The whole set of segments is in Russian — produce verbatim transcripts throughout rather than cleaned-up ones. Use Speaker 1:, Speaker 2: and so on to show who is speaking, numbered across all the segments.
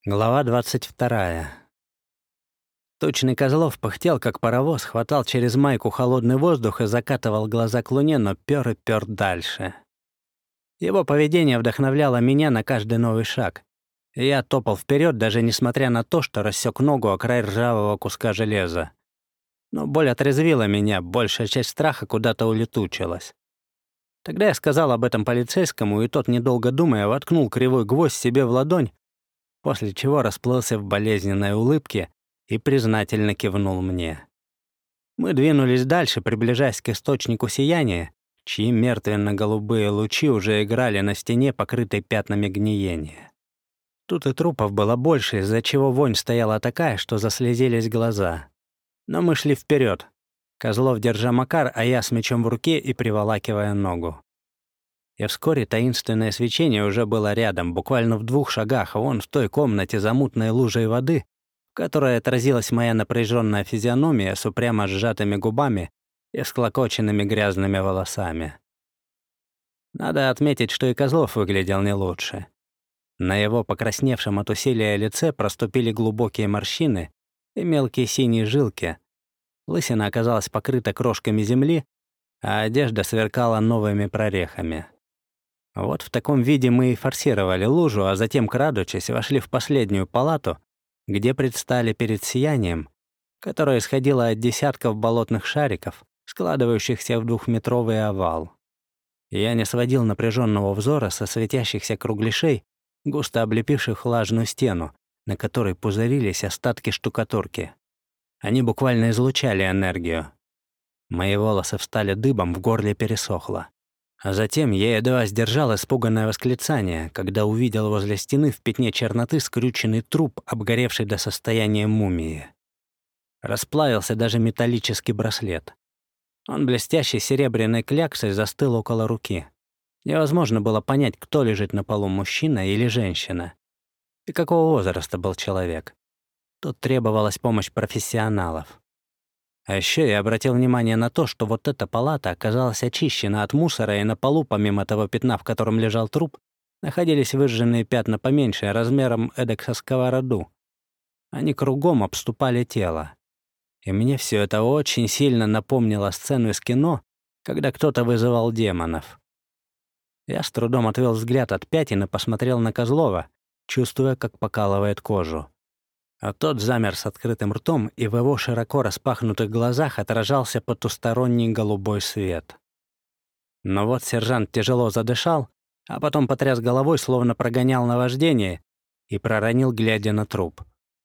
Speaker 1: Глава двадцать вторая. Тучный Козлов пыхтел, как паровоз, хватал через майку холодный воздух и закатывал глаза к луне, но пёр и пёр дальше. Его поведение вдохновляло меня на каждый новый шаг. И я топал вперед, даже несмотря на то, что рассек ногу о край ржавого куска железа. Но боль отрезвила меня, большая часть страха куда-то улетучилась. Тогда я сказал об этом полицейскому, и тот, недолго думая, воткнул кривой гвоздь себе в ладонь, после чего расплылся в болезненной улыбке и признательно кивнул мне. Мы двинулись дальше, приближаясь к источнику сияния, чьи мертвенно-голубые лучи уже играли на стене, покрытой пятнами гниения. Тут и трупов было больше, из-за чего вонь стояла такая, что заслезились глаза. Но мы шли вперед. Козлов держа Макар, а я с мечом в руке и приволакивая ногу. И вскоре таинственное свечение уже было рядом, буквально в двух шагах, вон в той комнате за мутной лужей воды, в которой отразилась моя напряженная физиономия с упрямо сжатыми губами и всклокоченными грязными волосами. Надо отметить, что и Козлов выглядел не лучше. На его покрасневшем от усилия лице проступили глубокие морщины и мелкие синие жилки. Лысина оказалась покрыта крошками земли, а одежда сверкала новыми прорехами. Вот в таком виде мы и форсировали лужу, а затем, крадучись, вошли в последнюю палату, где предстали перед сиянием, которое исходило от десятков болотных шариков, складывающихся в двухметровый овал. Я не сводил напряженного взора со светящихся кругляшей, густо облепивших влажную стену, на которой пузырились остатки штукатурки. Они буквально излучали энергию. Мои волосы встали дыбом, в горле пересохло. А затем я едва сдержал испуганное восклицание, когда увидел возле стены в пятне черноты скрюченный труп, обгоревший до состояния мумии. Расплавился даже металлический браслет. Он блестящей серебряной кляксой застыл около руки. Невозможно было понять, кто лежит на полу, мужчина или женщина. И какого возраста был человек. Тут требовалась помощь профессионалов. А еще я обратил внимание на то, что вот эта палата оказалась очищена от мусора, и на полу, помимо того пятна, в котором лежал труп, находились выжженные пятна поменьше, размером эдак со сковороду. Они кругом обступали тело. И мне все это очень сильно напомнило сцену из кино, когда кто-то вызывал демонов. Я с трудом отвел взгляд от пятен и посмотрел на Козлова, чувствуя, как покалывает кожу. А тот замер с открытым ртом, и в его широко распахнутых глазах отражался потусторонний голубой свет. Но вот сержант тяжело задышал, а потом потряс головой, словно прогонял наваждение, и проронил, глядя на труп.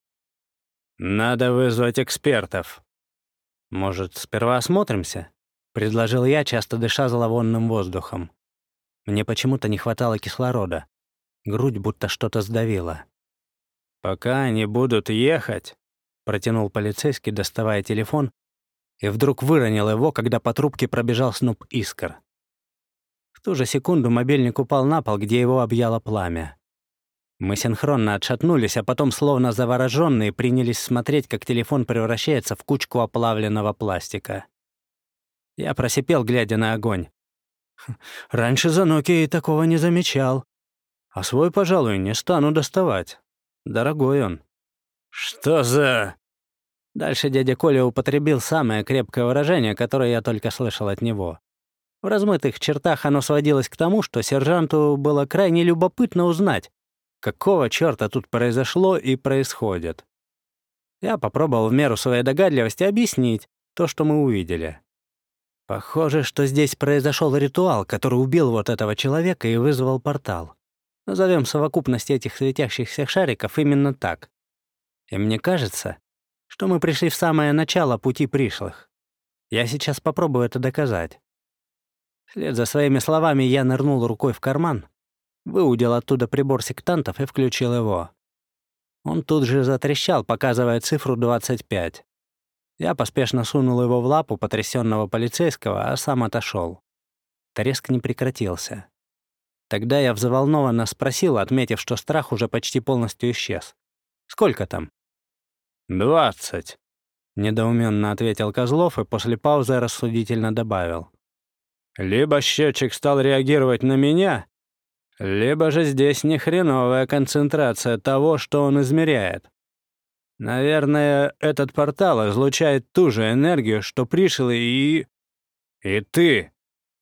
Speaker 1: «Надо вызвать экспертов». «Может, сперва осмотримся?» — предложил я, часто дыша зловонным воздухом. Мне почему-то не хватало кислорода. Грудь будто что-то сдавило. «Пока они будут ехать», — протянул полицейский, доставая телефон, и вдруг выронил его, когда по трубке пробежал сноп искр. В ту же секунду мобильник упал на пол, где его объяло пламя. Мы синхронно отшатнулись, а потом, словно завороженные, принялись смотреть, как телефон превращается в кучку оплавленного пластика. Я просипел, глядя на огонь. «Раньше за Nokia такого не замечал. А свой, пожалуй, не стану доставать. Дорогой он». «Что за...» Дальше дядя Коля употребил самое крепкое выражение, которое я только слышал от него. В размытых чертах оно сводилось к тому, что сержанту было крайне любопытно узнать, какого чёрта тут произошло и происходит. Я попробовал в меру своей догадливости объяснить то, что мы увидели. Похоже, что здесь произошел ритуал, который убил вот этого человека и вызвал портал. Назовем совокупность этих светящихся шариков именно так. И мне кажется, что мы пришли в самое начало пути пришлых. Я сейчас попробую это доказать. Вслед за своими словами я нырнул рукой в карман, выудил оттуда прибор сектантов и включил его. Он тут же затрещал, показывая цифру двадцать пять. Я поспешно сунул его в лапу потрясенного полицейского, а сам отошел. Треск не прекратился. Тогда я взволнованно спросил, отметив, что страх уже почти полностью исчез. «Сколько там?» «Двадцать», — недоуменно ответил Козлов и после паузы рассудительно добавил. «Либо счетчик стал реагировать на меня, Либо же здесь нехреновая концентрация того, что он измеряет. Наверное, этот портал излучает ту же энергию, что пришлый и... и ты.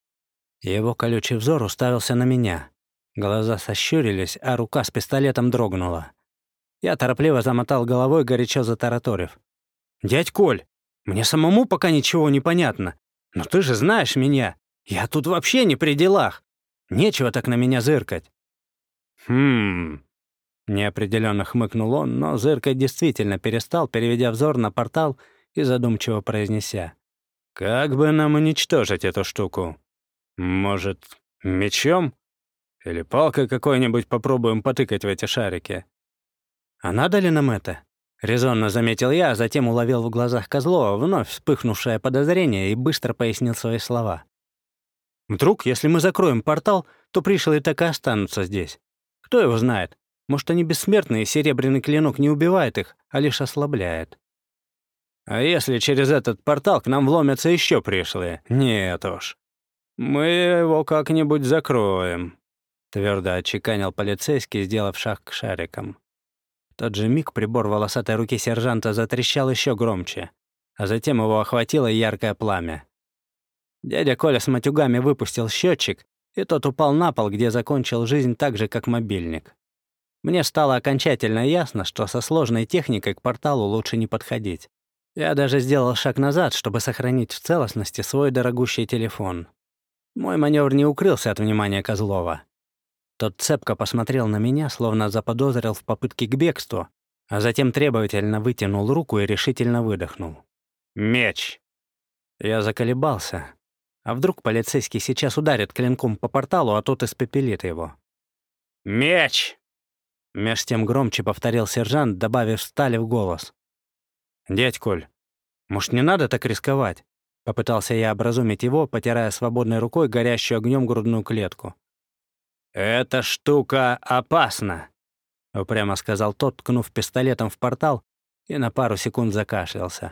Speaker 1: Его колючий взор уставился на меня. Глаза сощурились, а рука с пистолетом дрогнула. Я торопливо замотал головой, горячо затараторив. «Дядь Коль, мне самому пока ничего не понятно. Но ты же знаешь меня. Я тут вообще не при делах. Нечего так на меня зыркать». «Хм...» Неопределенно хмыкнул он, но зыркать действительно перестал, переведя взор на портал и задумчиво произнеся. «Как бы нам уничтожить эту штуку? Может, мечом? Или палкой какой-нибудь попробуем потыкать в эти шарики?» «А надо ли нам это?» — резонно заметил я, а затем уловил в глазах Козлова вновь вспыхнувшее подозрение и быстро пояснил свои слова. «Вдруг, если мы закроем портал, то пришлые так и останутся здесь. Кто его знает? Может, они бессмертные, и серебряный клинок не убивает их, а лишь ослабляет. А если через этот портал к нам вломятся еще пришлые? Нет уж. Мы его как-нибудь закроем», — твердо отчеканил полицейский, сделав шаг к шарикам. В тот же миг прибор волосатой руки сержанта затрещал еще громче, а затем его охватило яркое пламя. Дядя Коля с матюгами выпустил счетчик, и тот упал на пол, где закончил жизнь так же, как мобильник. Мне стало окончательно ясно, что со сложной техникой к порталу лучше не подходить. Я даже сделал шаг назад, чтобы сохранить в целостности свой дорогущий телефон. Мой маневр не укрылся от внимания Козлова. Тот цепко посмотрел на меня, словно заподозрил в попытке к бегству, а затем требовательно вытянул руку и решительно выдохнул. «Меч!» Я заколебался. А вдруг полицейский сейчас ударит клинком по порталу, а тот испепелит его? «Меч!» Меж тем громче повторил сержант, добавив стали в голос. «Дядь Коль, может, не надо так рисковать?» Попытался я образумить его, потирая свободной рукой горящую огнем грудную клетку. «Эта штука опасна», — упрямо сказал тот, ткнув пистолетом в портал, и на пару секунд закашлялся.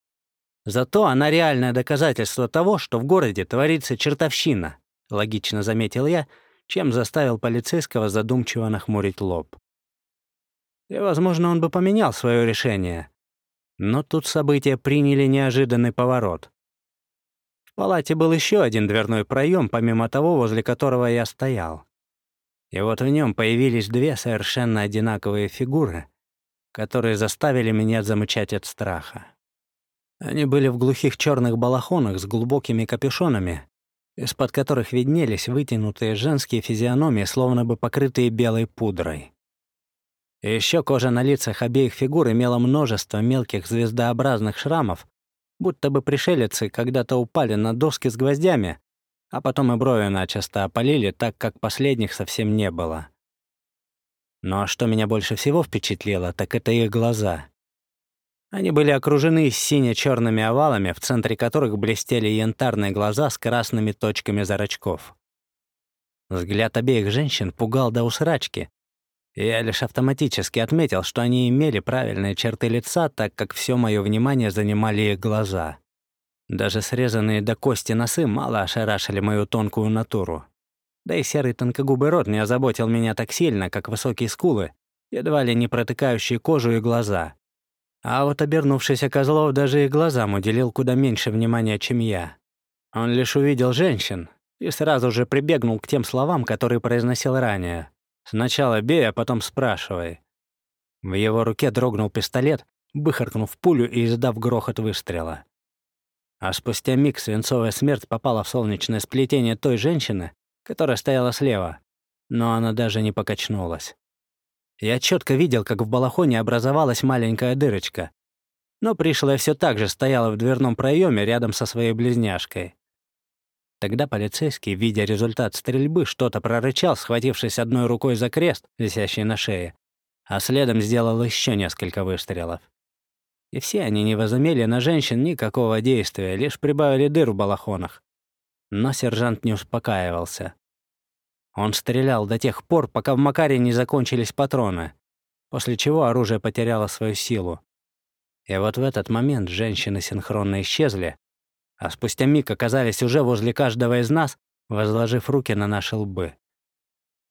Speaker 1: «Зато она реальное доказательство того, что в городе творится чертовщина», — логично заметил я, чем заставил полицейского задумчиво нахмурить лоб. И, возможно, он бы поменял свое решение. Но тут события приняли неожиданный поворот. В палате был еще один дверной проем, помимо того, возле которого я стоял. И вот в нем появились две совершенно одинаковые фигуры, которые заставили меня замычать от страха. Они были в глухих черных балахонах с глубокими капюшонами, из-под которых виднелись вытянутые женские физиономии, словно бы покрытые белой пудрой. И еще кожа на лицах обеих фигур имела множество мелких звездообразных шрамов, будто бы пришелицы когда-то упали на доски с гвоздями, а потом и брови начисто опалили, так как последних совсем не было. Но что меня больше всего впечатлило, так это их глаза. Они были окружены сине-черными овалами, в центре которых блестели янтарные глаза с красными точками зрачков. Взгляд обеих женщин пугал до усрачки, и я лишь автоматически отметил, что они имели правильные черты лица, так как все мое внимание занимали их глаза. Даже срезанные до кости носы мало ошарашили мою тонкую натуру. Да и серый тонкогубый рот не озаботил меня так сильно, как высокие скулы, едва ли не протыкающие кожу и глаза. А вот обернувшийся Козлов даже и глазам уделил куда меньше внимания, чем я. Он лишь увидел женщин и сразу же прибегнул к тем словам, которые произносил ранее. «Сначала бей, а потом спрашивай». В его руке дрогнул пистолет, выхаркнув пулю и издав грохот выстрела. А спустя миг свинцовая смерть попала в солнечное сплетение той женщины, которая стояла слева, но она даже не покачнулась. Я четко видел, как в балахоне образовалась маленькая дырочка, но пришлая все так же стояла в дверном проеме рядом со своей близняшкой. Тогда полицейский, видя результат стрельбы, что-то прорычал, схватившись одной рукой за крест, висящий на шее, а следом сделал еще несколько выстрелов. И все они не возымели на женщин никакого действия, лишь прибавили дыр в балахонах. Но сержант не успокаивался. Он стрелял до тех пор, пока в Макаре не закончились патроны, после чего оружие потеряло свою силу. И вот в этот момент женщины синхронно исчезли, а спустя миг оказались уже возле каждого из нас, возложив руки на наши лбы.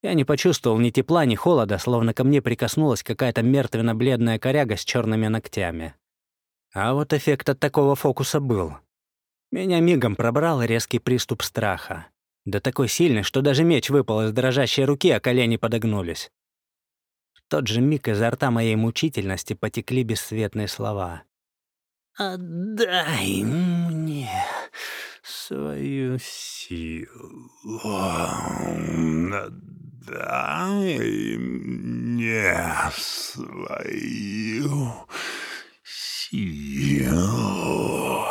Speaker 1: Я не почувствовал ни тепла, ни холода, словно ко мне прикоснулась какая-то мертвенно-бледная коряга с черными ногтями. А вот эффект от такого фокуса был. Меня мигом пробрал резкий приступ страха. Да такой сильный, что даже меч выпал из дрожащей руки, а колени подогнулись. В тот же миг изо рта моей мучительности потекли бесцветные слова. «Отдай мне свою силу. Отдай мне свою силу».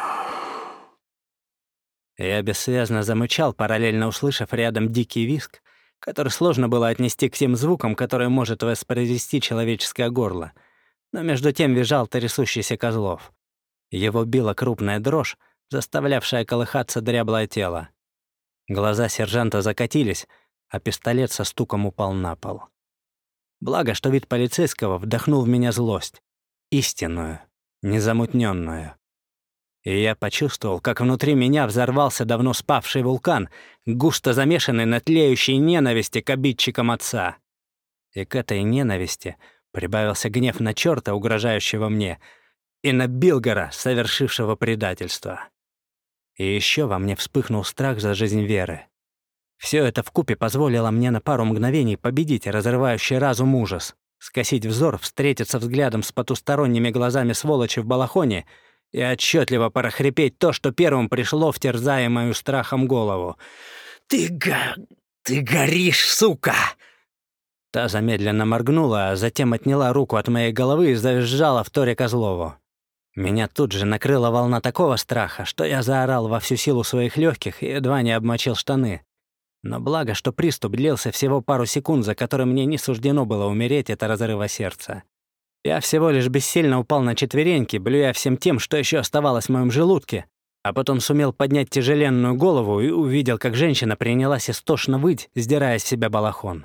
Speaker 1: Я бессвязно замычал, параллельно услышав рядом дикий визг, который сложно было отнести к тем звукам, которые может воспроизвести человеческое горло. Но между тем визжал трясущийся Козлов. Его била крупная дрожь, заставлявшая колыхаться дряблое тело. Глаза сержанта закатились, а пистолет со стуком упал на пол. Благо, что вид полицейского вдохнул в меня злость. Истинную, незамутненную. И я почувствовал, как внутри меня взорвался давно спавший вулкан, густо замешанный на тлеющей ненависти к обидчикам отца. И к этой ненависти прибавился гнев на чёрта, угрожающего мне, и на Билгора, совершившего предательство. И еще во мне вспыхнул страх за жизнь Веры. Все это вкупе позволило мне на пару мгновений победить разрывающий разум ужас, скосить взор, встретиться взглядом с потусторонними глазами сволочи в балахоне и отчетливо прохрипеть то, что первым пришло в терзаемую страхом голову. «Ты го... ты горишь, сука!» Та замедленно моргнула, а затем отняла руку от моей головы и завизжала в торе Козлову. Меня тут же накрыла волна такого страха, что я заорал во всю силу своих легких и едва не обмочил штаны. Но благо, что приступ длился всего пару секунд, за которые мне не суждено было умереть от разрыва сердца. Я всего лишь бессильно упал на четвереньки, блюя всем тем, что еще оставалось в моем желудке, а потом сумел поднять тяжеленную голову и увидел, как женщина принялась истошно выть, сдирая с себя балахон.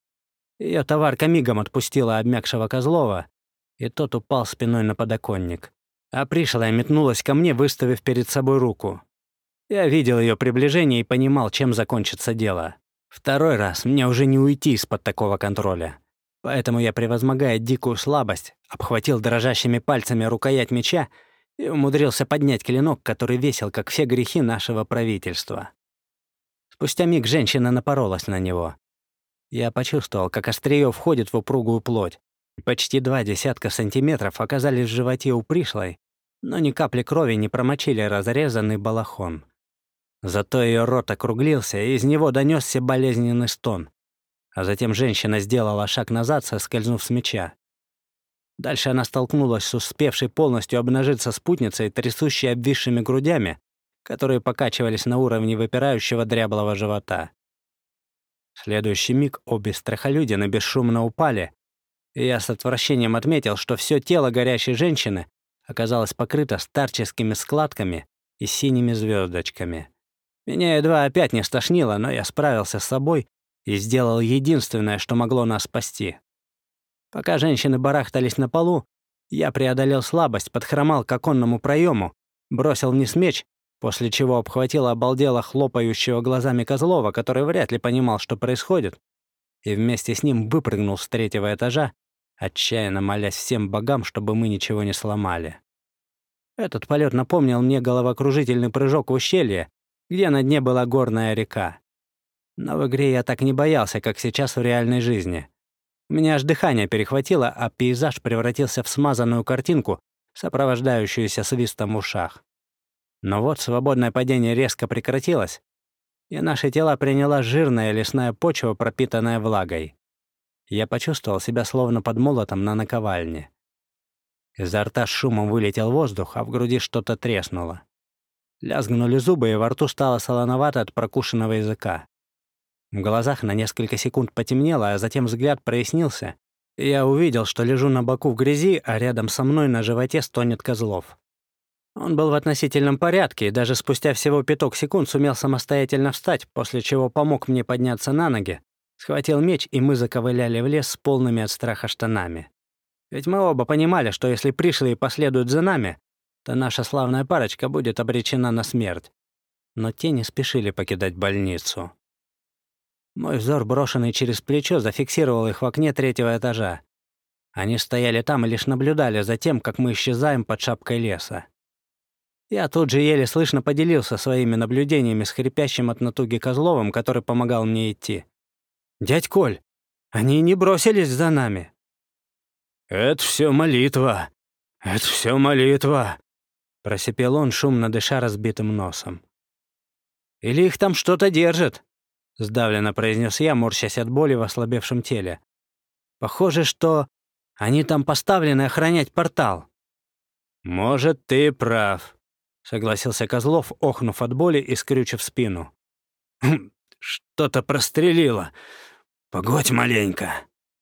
Speaker 1: Ее товарка мигом отпустила обмякшего Козлова, и тот упал спиной на подоконник. А пришлая метнулась ко мне, выставив перед собой руку. Я видел ее приближение и понимал, чем закончится дело. Второй раз мне уже не уйти из-под такого контроля. Поэтому я, превозмогая дикую слабость, обхватил дрожащими пальцами рукоять меча и умудрился поднять клинок, который весил, как все грехи нашего правительства. Спустя миг женщина напоролась на него. Я почувствовал, как острие входит в упругую плоть, и почти два десятка сантиметров оказались в животе у пришлой, но ни капли крови не промочили разрезанный балахон. Зато ее рот округлился, и из него донесся болезненный стон. А затем женщина сделала шаг назад, соскользнув с меча. Дальше она столкнулась с успевшей полностью обнажиться спутницей, трясущей обвисшими грудями, которые покачивались на уровне выпирающего дряблого живота. В следующий миг обе страхолюдины бесшумно упали, и я с отвращением отметил, что все тело горящей женщины оказалось покрыто старческими складками и синими звездочками. Меня едва опять не стошнило, но я справился с собой и сделал единственное, что могло нас спасти. Пока женщины барахтались на полу, я преодолел слабость, подхромал к оконному проему, бросил вниз меч, после чего обхватил обалдело хлопающего глазами Козлова, который вряд ли понимал, что происходит, и вместе с ним выпрыгнул с третьего этажа, отчаянно молясь всем богам, чтобы мы ничего не сломали. Этот полет напомнил мне головокружительный прыжок в ущелье, где на дне была горная река. Но в игре я так не боялся, как сейчас в реальной жизни. У меня аж дыхание перехватило, а пейзаж превратился в смазанную картинку, сопровождающуюся свистом в ушах. Но вот свободное падение резко прекратилось, и наши тела приняла жирная лесная почва, пропитанная влагой. Я почувствовал себя словно под молотом на наковальне. Изо рта с шумом вылетел воздух, а в груди что-то треснуло. Лязгнули зубы, и во рту стало солоновато от прокушенного языка. В глазах на несколько секунд потемнело, а затем взгляд прояснился, и я увидел, что лежу на боку в грязи, а рядом со мной на животе стонет Козлов. Он был в относительном порядке и даже спустя всего пяток секунд сумел самостоятельно встать, после чего помог мне подняться на ноги, схватил меч, и мы заковыляли в лес с полными от страха штанами. Ведь мы оба понимали, что если пришлые последуют за нами, то наша славная парочка будет обречена на смерть. Но те не спешили покидать больницу. Мой взор, брошенный через плечо, зафиксировал их в окне третьего этажа. Они стояли там и лишь наблюдали за тем, как мы исчезаем под шапкой леса. Я тут же еле слышно поделился своими наблюдениями с хрипящим от натуги Козловым, который помогал мне идти. «Дядь Коль, они не бросились за нами». «Это все молитва, это все молитва», — просипел он, шумно дыша разбитым носом. «Или их там что-то держит», — сдавленно произнес я, морщась от боли в ослабевшем теле. «Похоже, что они там поставлены охранять портал». «Может, ты прав», — согласился Козлов, охнув от боли и скрючив спину. «Хм, что-то прострелило. Погодь маленько».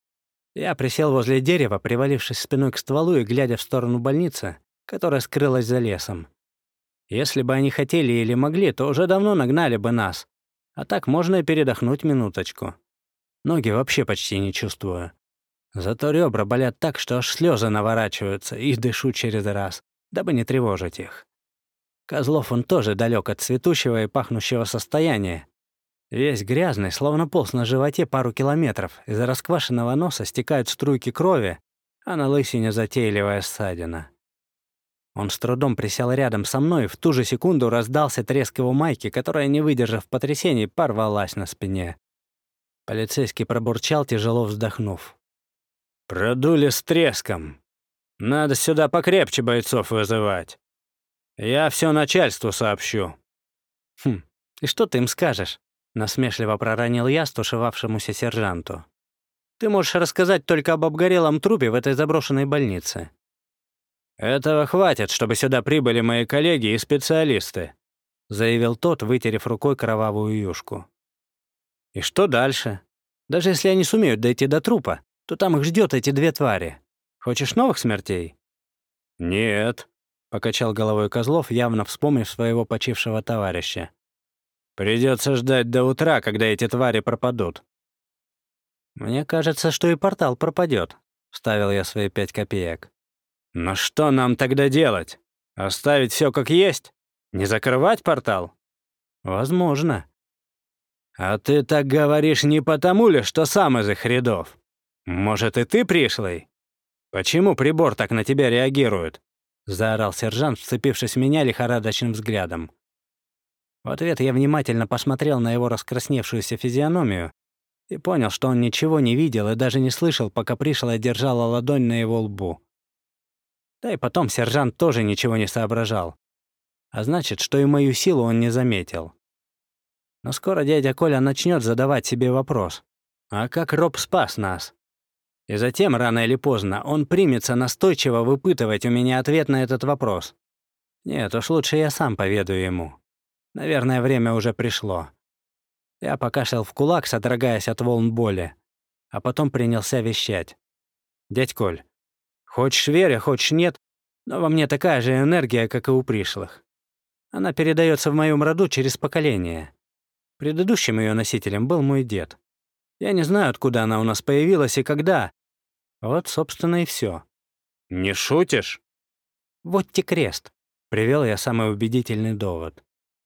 Speaker 1: Я присел возле дерева, привалившись спиной к стволу и глядя в сторону больницы, которая скрылась за лесом. Если бы они хотели или могли, то уже давно нагнали бы нас. А так можно и передохнуть минуточку. Ноги вообще почти не чувствую. Зато ребра болят так, что аж слезы наворачиваются, и дышу через раз, дабы не тревожить их. Козлов он тоже далек от цветущего и пахнущего состояния. Весь грязный, словно полз на животе пару километров, из расквашенного носа стекают струйки крови, а на лысине затейливая ссадина. Он с трудом присел рядом со мной, и в ту же секунду раздался треск его майки, которая, не выдержав потрясений, порвалась на спине. Полицейский пробурчал, тяжело вздохнув. «Продули с треском. Надо сюда покрепче бойцов вызывать. Я все начальству сообщу». «Хм, и что ты им скажешь?» — насмешливо проронил я стушевавшемуся сержанту. «Ты можешь рассказать только об обгорелом трупе в этой заброшенной больнице». «Этого хватит, чтобы сюда прибыли мои коллеги и специалисты», — заявил тот, вытерев рукой кровавую юшку. «И что дальше? Даже если они сумеют дойти до трупа, то там их ждет эти две твари. Хочешь новых смертей?» «Нет», — покачал головой Козлов, явно вспомнив своего почившего товарища. «Придется ждать до утра, когда эти твари пропадут». «Мне кажется, что и портал пропадет», — вставил я свои пять копеек. «Но что нам тогда делать? Оставить все как есть? Не закрывать портал?» «Возможно». «А ты так говоришь не потому ли, что сам из их рядов? Может, и ты пришлый? Почему прибор так на тебя реагирует?» — заорал сержант, вцепившись в меня лихорадочным взглядом. В ответ я внимательно посмотрел на его раскрасневшуюся физиономию и понял, что он ничего не видел и даже не слышал, пока пришлая держала ладонь на его лбу. Да и потом сержант тоже ничего не соображал. А значит, что и мою силу он не заметил. Но скоро дядя Коля начнет задавать себе вопрос: а как Роб спас нас? И затем, рано или поздно, он примется настойчиво выпытывать у меня ответ на этот вопрос. Нет, уж лучше я сам поведаю ему. Наверное, время уже пришло. Я покашлял в кулак, содрогаясь от волн боли, а потом принялся вещать. «Дядь Коль, хочешь верь, а хочешь нет, но во мне такая же энергия, как и у пришлых. Она передается в моем роду через поколение. Предыдущим ее носителем был мой дед. Я не знаю, откуда она у нас появилась и когда. Вот, собственно, и все». «Не шутишь?» «Вот те крест», — привел я самый убедительный довод.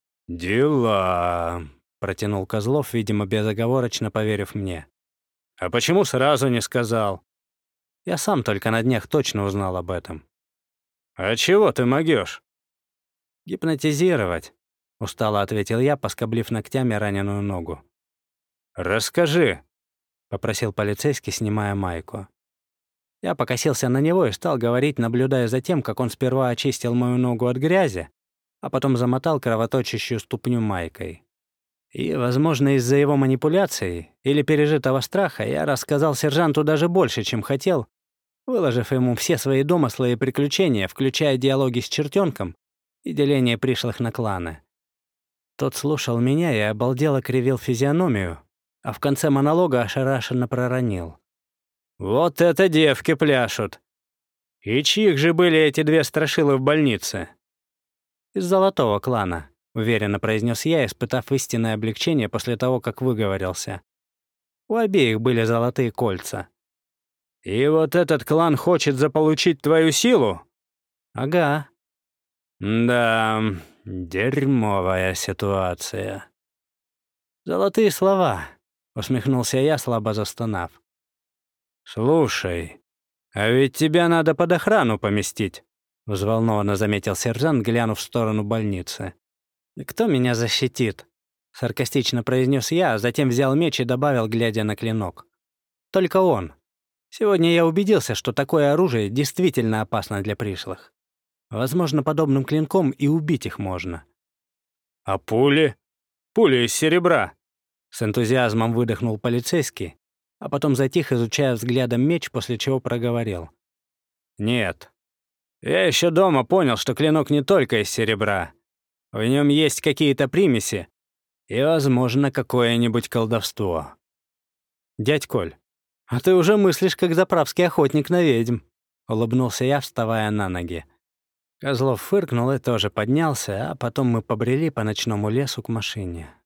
Speaker 1: «Дела», — протянул Козлов, видимо, безоговорочно поверив мне. «А почему сразу не сказал?» Я сам только на днях точно узнал об этом. «А чего ты могёшь?» «Гипнотизировать», — устало ответил я, поскоблив ногтями раненую ногу. «Расскажи», — попросил полицейский, снимая майку. Я покосился на него и стал говорить, наблюдая за тем, как он сперва очистил мою ногу от грязи, а потом замотал кровоточащую ступню майкой. И, возможно, из-за его манипуляций или пережитого страха я рассказал сержанту даже больше, чем хотел, выложив ему все свои домыслы и приключения, включая диалоги с чертенком и деление пришлых на кланы. Тот слушал меня и обалдело кривил физиономию, а в конце монолога ошарашенно проронил: «Вот это девки пляшут! И чьих же были эти две страшилы в больнице?» «Из золотого клана», — уверенно произнес я, испытав истинное облегчение после того, как выговорился. У обеих были золотые кольца. «И вот этот клан хочет заполучить твою силу?» «Ага». «Да, дерьмовая ситуация». «Золотые слова», — усмехнулся я, слабо застонав. «Слушай, а ведь тебя надо под охрану поместить», — взволнованно заметил сержант, глянув в сторону больницы. «И кто меня защитит?» — саркастично произнес я, а затем взял меч и добавил, глядя на клинок. «Только он. Сегодня я убедился, что такое оружие действительно опасно для пришлых. Возможно, подобным клинком и убить их можно». «А пули? Пули из серебра!» С энтузиазмом выдохнул полицейский, а потом затих, изучая взглядом меч, после чего проговорил. «Нет. Я еще дома понял, что клинок не только из серебра. В нем есть какие-то примеси и, возможно, какое-нибудь колдовство». «Дядь Коль, а ты уже мыслишь, как заправский охотник на ведьм», — улыбнулся я, вставая на ноги. Козлов фыркнул и тоже поднялся, а потом мы побрели по ночному лесу к машине.